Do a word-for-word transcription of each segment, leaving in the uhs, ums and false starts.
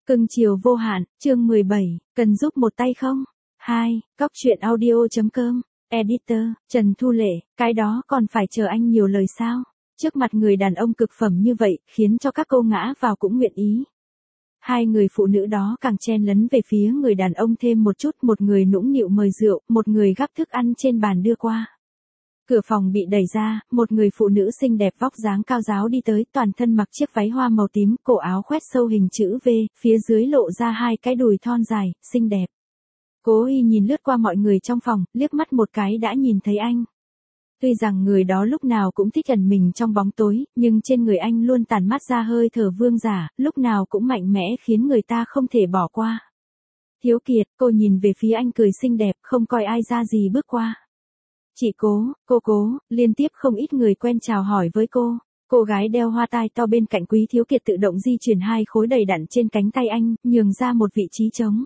Cưng chiều vô hạn, chương mười bảy, cần giúp một tay không? hai, Cóc truyện audio.com, Editor, Trần Thu Lệ, cái đó còn phải chờ anh nhiều lời sao? Trước mặt người đàn ông cực phẩm như vậy, khiến cho các cô ngã vào cũng nguyện ý. Hai người phụ nữ đó càng chen lấn về phía người đàn ông thêm một chút, một người nũng nịu mời rượu, một người gắp thức ăn trên bàn đưa qua. Cửa phòng bị đẩy ra, một người phụ nữ xinh đẹp vóc dáng cao ráo đi tới, toàn thân mặc chiếc váy hoa màu tím, cổ áo khoét sâu hình chữ V, phía dưới lộ ra hai cái đùi thon dài, xinh đẹp. Cố Y nhìn lướt qua mọi người trong phòng, liếc mắt một cái đã nhìn thấy anh. Tuy rằng người đó lúc nào cũng thích ẩn mình trong bóng tối, nhưng trên người anh luôn tản mát ra hơi thở vương giả, lúc nào cũng mạnh mẽ khiến người ta không thể bỏ qua. Thiếu Kiệt, cô nhìn về phía anh cười xinh đẹp, không coi ai ra gì bước qua. Chị Cố, cô Cố, liên tiếp không ít người quen chào hỏi với cô. Cô gái đeo hoa tai to bên cạnh Quý Thiếu Kiệt tự động di chuyển hai khối đầy đặn trên cánh tay anh, nhường ra một vị trí trống.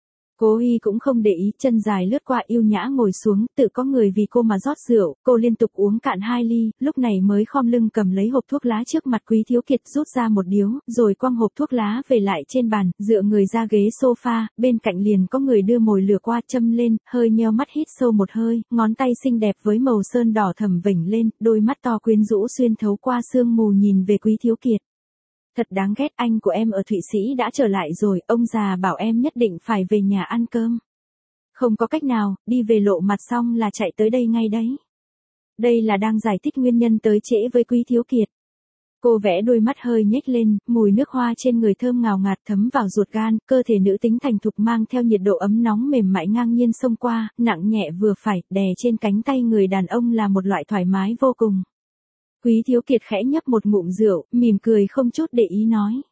Cố Y cũng không để ý, chân dài lướt qua yêu nhã ngồi xuống, tự có người vì cô mà rót rượu, cô liên tục uống cạn hai ly, lúc này mới khom lưng cầm lấy hộp thuốc lá trước mặt Quý Thiếu Kiệt rút ra một điếu, rồi quăng hộp thuốc lá về lại trên bàn, dựa người ra ghế sofa, bên cạnh liền có người đưa mồi lửa qua châm lên, hơi nheo mắt hít sâu một hơi, ngón tay xinh đẹp với màu sơn đỏ thầm vểnh lên, đôi mắt to quyến rũ xuyên thấu qua sương mù nhìn về Quý Thiếu Kiệt. Thật đáng ghét, anh của em ở Thụy Sĩ đã trở lại rồi, ông già bảo em nhất định phải về nhà ăn cơm. Không có cách nào, đi về lộ mặt xong là chạy tới đây ngay đấy. Đây là đang giải thích nguyên nhân tới trễ với Quý Thiếu Kiệt. Cô vẽ đôi mắt hơi nhếch lên, mùi nước hoa trên người thơm ngào ngạt thấm vào ruột gan, cơ thể nữ tính thành thục mang theo nhiệt độ ấm nóng mềm mại ngang nhiên xông qua, nặng nhẹ vừa phải, đè trên cánh tay người đàn ông là một loại thoải mái vô cùng. Quý Thiếu Kiệt khẽ nhấp một ngụm rượu, mỉm cười không chút để ý nói.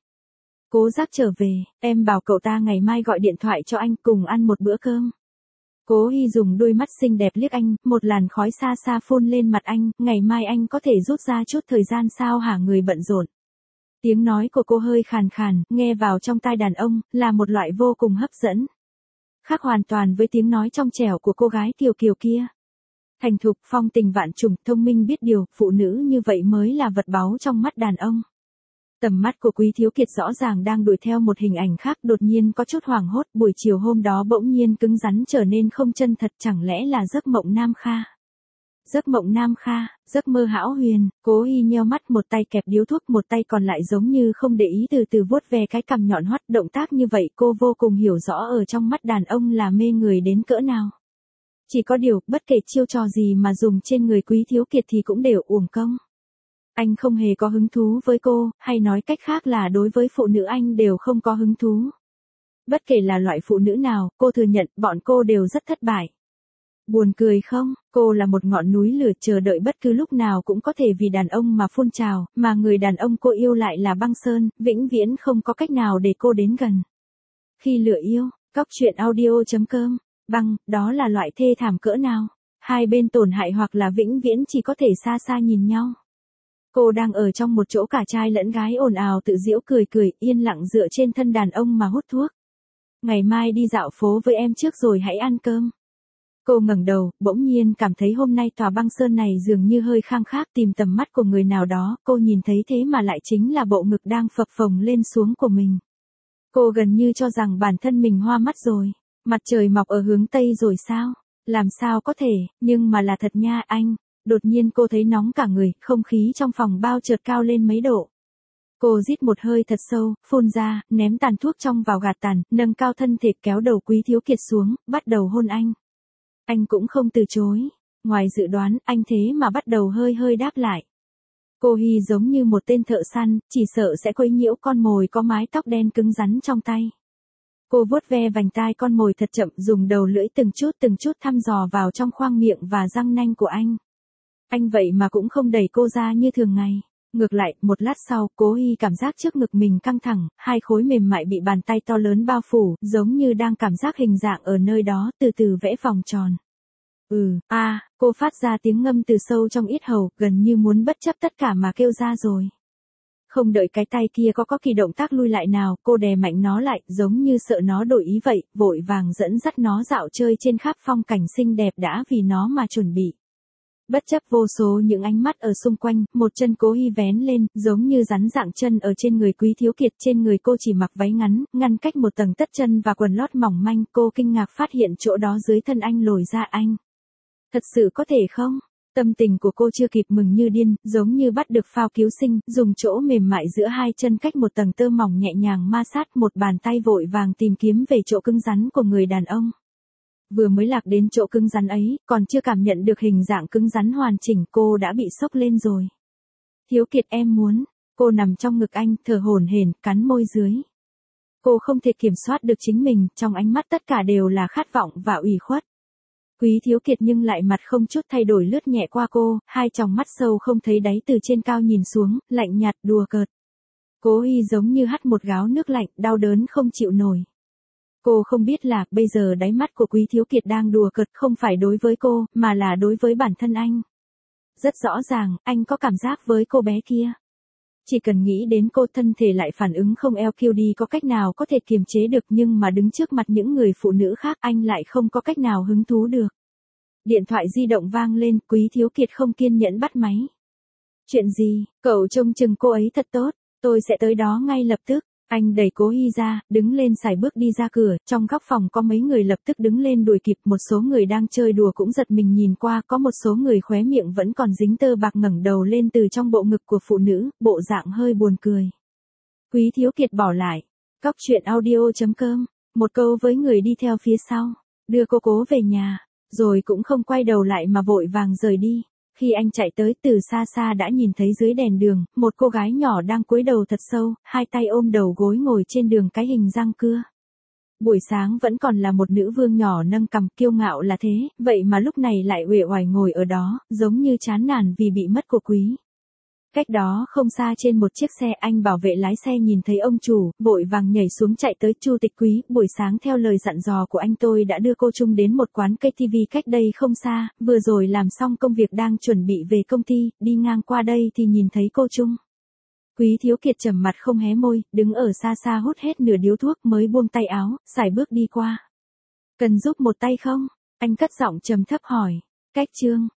Cố Giác trở về, em bảo cậu ta ngày mai gọi điện thoại cho anh cùng ăn một bữa cơm. Cố Y dùng đôi mắt xinh đẹp liếc anh, một làn khói xa xa phun lên mặt anh, ngày mai anh có thể rút ra chút thời gian sao hả, người bận rộn. Tiếng nói của cô hơi khàn khàn, nghe vào trong tai đàn ông, là một loại vô cùng hấp dẫn. Khác hoàn toàn với tiếng nói trong trẻo của cô gái Kiều Kiều kia. Thành thục, phong tình vạn trùng, thông minh biết điều, phụ nữ như vậy mới là vật báu trong mắt đàn ông. Tầm mắt của Quý Thiếu Kiệt rõ ràng đang đuổi theo một hình ảnh khác, đột nhiên có chút hoảng hốt, buổi chiều hôm đó bỗng nhiên cứng rắn trở nên không chân thật, chẳng lẽ là giấc mộng Nam Kha. Giấc mộng Nam Kha, giấc mơ hão huyền. Cố Y nheo mắt, một tay kẹp điếu thuốc, một tay còn lại giống như không để ý từ từ vuốt ve cái cằm nhọn hoắt, động tác như vậy cô vô cùng hiểu rõ ở trong mắt đàn ông là mê người đến cỡ nào. Chỉ có điều, bất kể chiêu trò gì mà dùng trên người Quý Thiếu Kiệt thì cũng đều uổng công. Anh không hề có hứng thú với cô, hay nói cách khác là đối với phụ nữ anh đều không có hứng thú. Bất kể là loại phụ nữ nào, cô thừa nhận, bọn cô đều rất thất bại. Buồn cười không, cô là một ngọn núi lửa chờ đợi bất cứ lúc nào cũng có thể vì đàn ông mà phun trào, mà người đàn ông cô yêu lại là băng sơn, vĩnh viễn không có cách nào để cô đến gần. Khi lửa yêu, Cóc truyện audio.com. Băng, đó là loại thê thảm cỡ nào? Hai bên tổn hại hoặc là vĩnh viễn chỉ có thể xa xa nhìn nhau. Cô đang ở trong một chỗ cả trai lẫn gái ồn ào tự giễu cười cười, yên lặng dựa trên thân đàn ông mà hút thuốc. Ngày mai đi dạo phố với em trước rồi hãy ăn cơm. Cô ngẩng đầu, bỗng nhiên cảm thấy hôm nay tòa băng sơn này dường như hơi khang khác, tìm tầm mắt của người nào đó, cô nhìn thấy thế mà lại chính là bộ ngực đang phập phồng lên xuống của mình. Cô gần như cho rằng bản thân mình hoa mắt rồi. Mặt trời mọc ở hướng Tây rồi sao? Làm sao có thể, nhưng mà là thật nha anh. Đột nhiên cô thấy nóng cả người, không khí trong phòng bao chợt cao lên mấy độ. Cô rít một hơi thật sâu, phun ra, ném tàn thuốc trong vào gạt tàn, nâng cao thân thể kéo đầu Quý Thiếu Kiệt xuống, bắt đầu hôn anh. Anh cũng không từ chối. Ngoài dự đoán, anh thế mà bắt đầu hơi hơi đáp lại. Cô Hy giống như một tên thợ săn, chỉ sợ sẽ quấy nhiễu con mồi có mái tóc đen cứng rắn trong tay. Cô vuốt ve vành tai con mồi thật chậm, dùng đầu lưỡi từng chút từng chút thăm dò vào trong khoang miệng và răng nanh của anh. Anh vậy mà cũng không đẩy cô ra như thường ngày. Ngược lại, một lát sau, Cố Y cảm giác trước ngực mình căng thẳng, hai khối mềm mại bị bàn tay to lớn bao phủ, giống như đang cảm giác hình dạng ở nơi đó, từ từ vẽ vòng tròn. Ừ, a, à, cô phát ra tiếng ngâm từ sâu trong yết hầu, gần như muốn bất chấp tất cả mà kêu ra rồi. Không đợi cái tay kia có có kỳ động tác lui lại nào, cô đè mạnh nó lại, giống như sợ nó đổi ý vậy, vội vàng dẫn dắt nó dạo chơi trên khắp phong cảnh xinh đẹp đã vì nó mà chuẩn bị. Bất chấp vô số những ánh mắt ở xung quanh, một chân Cố Hi vén lên, giống như rắn dạng chân ở trên người Quý Thiếu Kiệt. Trên người cô chỉ mặc váy ngắn, ngăn cách một tầng tất chân và quần lót mỏng manh. Cô kinh ngạc phát hiện chỗ đó dưới thân anh lồi ra anh. Thật sự có thể không? Tâm tình của cô chưa kịp mừng như điên, giống như bắt được phao cứu sinh, dùng chỗ mềm mại giữa hai chân cách một tầng tơ mỏng nhẹ nhàng ma sát, một bàn tay vội vàng tìm kiếm về chỗ cứng rắn của người đàn ông. Vừa mới lạc đến chỗ cứng rắn ấy, còn chưa cảm nhận được hình dạng cứng rắn hoàn chỉnh, cô đã bị sốc lên rồi. Thiếu Kiệt em muốn, cô nằm trong ngực anh, thở hổn hển, cắn môi dưới. Cô không thể kiểm soát được chính mình, trong ánh mắt tất cả đều là khát vọng và ủy khuất. Quý Thiếu Kiệt nhưng lại mặt không chút thay đổi lướt nhẹ qua cô, hai tròng mắt sâu không thấy đáy từ trên cao nhìn xuống, lạnh nhạt, đùa cợt. Cố Hi giống như hắt một gáo nước lạnh, đau đớn không chịu nổi. Cô không biết là, bây giờ đáy mắt của Quý Thiếu Kiệt đang đùa cợt không phải đối với cô, mà là đối với bản thân anh. Rất rõ ràng, anh có cảm giác với cô bé kia. Chỉ cần nghĩ đến cô, thân thể lại phản ứng không eo kiêu đi, có cách nào có thể kiềm chế được, nhưng mà đứng trước mặt những người phụ nữ khác anh lại không có cách nào hứng thú được. Điện thoại di động vang lên, Quý Thiếu Kiệt không kiên nhẫn bắt máy. Chuyện gì, cậu trông chừng cô ấy thật tốt, tôi sẽ tới đó ngay lập tức. Anh đẩy Cố Hi ra, đứng lên sải bước đi ra cửa, trong góc phòng có mấy người lập tức đứng lên đuổi kịp, một số người đang chơi đùa cũng giật mình nhìn qua, có một số người khóe miệng vẫn còn dính tơ bạc ngẩng đầu lên từ trong bộ ngực của phụ nữ, bộ dạng hơi buồn cười. Quý Thiếu Kiệt bỏ lại, Cóc truyện audio chấm com, một câu với người đi theo phía sau, đưa cô Cố về nhà, rồi cũng không quay đầu lại mà vội vàng rời đi. Khi anh chạy tới, từ xa xa đã nhìn thấy dưới đèn đường, một cô gái nhỏ đang cúi đầu thật sâu, hai tay ôm đầu gối ngồi trên đường cái hình răng cưa. Buổi sáng vẫn còn là một nữ vương nhỏ nâng cằm, kiêu ngạo là thế, vậy mà lúc này lại uể oải ngồi ở đó, giống như chán nản vì bị mất cô Quý. Cách đó không xa trên một chiếc xe, anh bảo vệ lái xe nhìn thấy ông chủ, vội vàng nhảy xuống chạy tới. Chủ tịch Quý, buổi sáng theo lời dặn dò của anh tôi đã đưa cô Trung đến một quán ca tê vê cách đây không xa, vừa rồi làm xong công việc đang chuẩn bị về công ty, đi ngang qua đây thì nhìn thấy cô Trung. Quý Thiếu Kiệt trầm mặt không hé môi, đứng ở xa xa hút hết nửa điếu thuốc mới buông tay áo, sải bước đi qua. Cần giúp một tay không? Anh cất giọng trầm thấp hỏi. Cách Trương,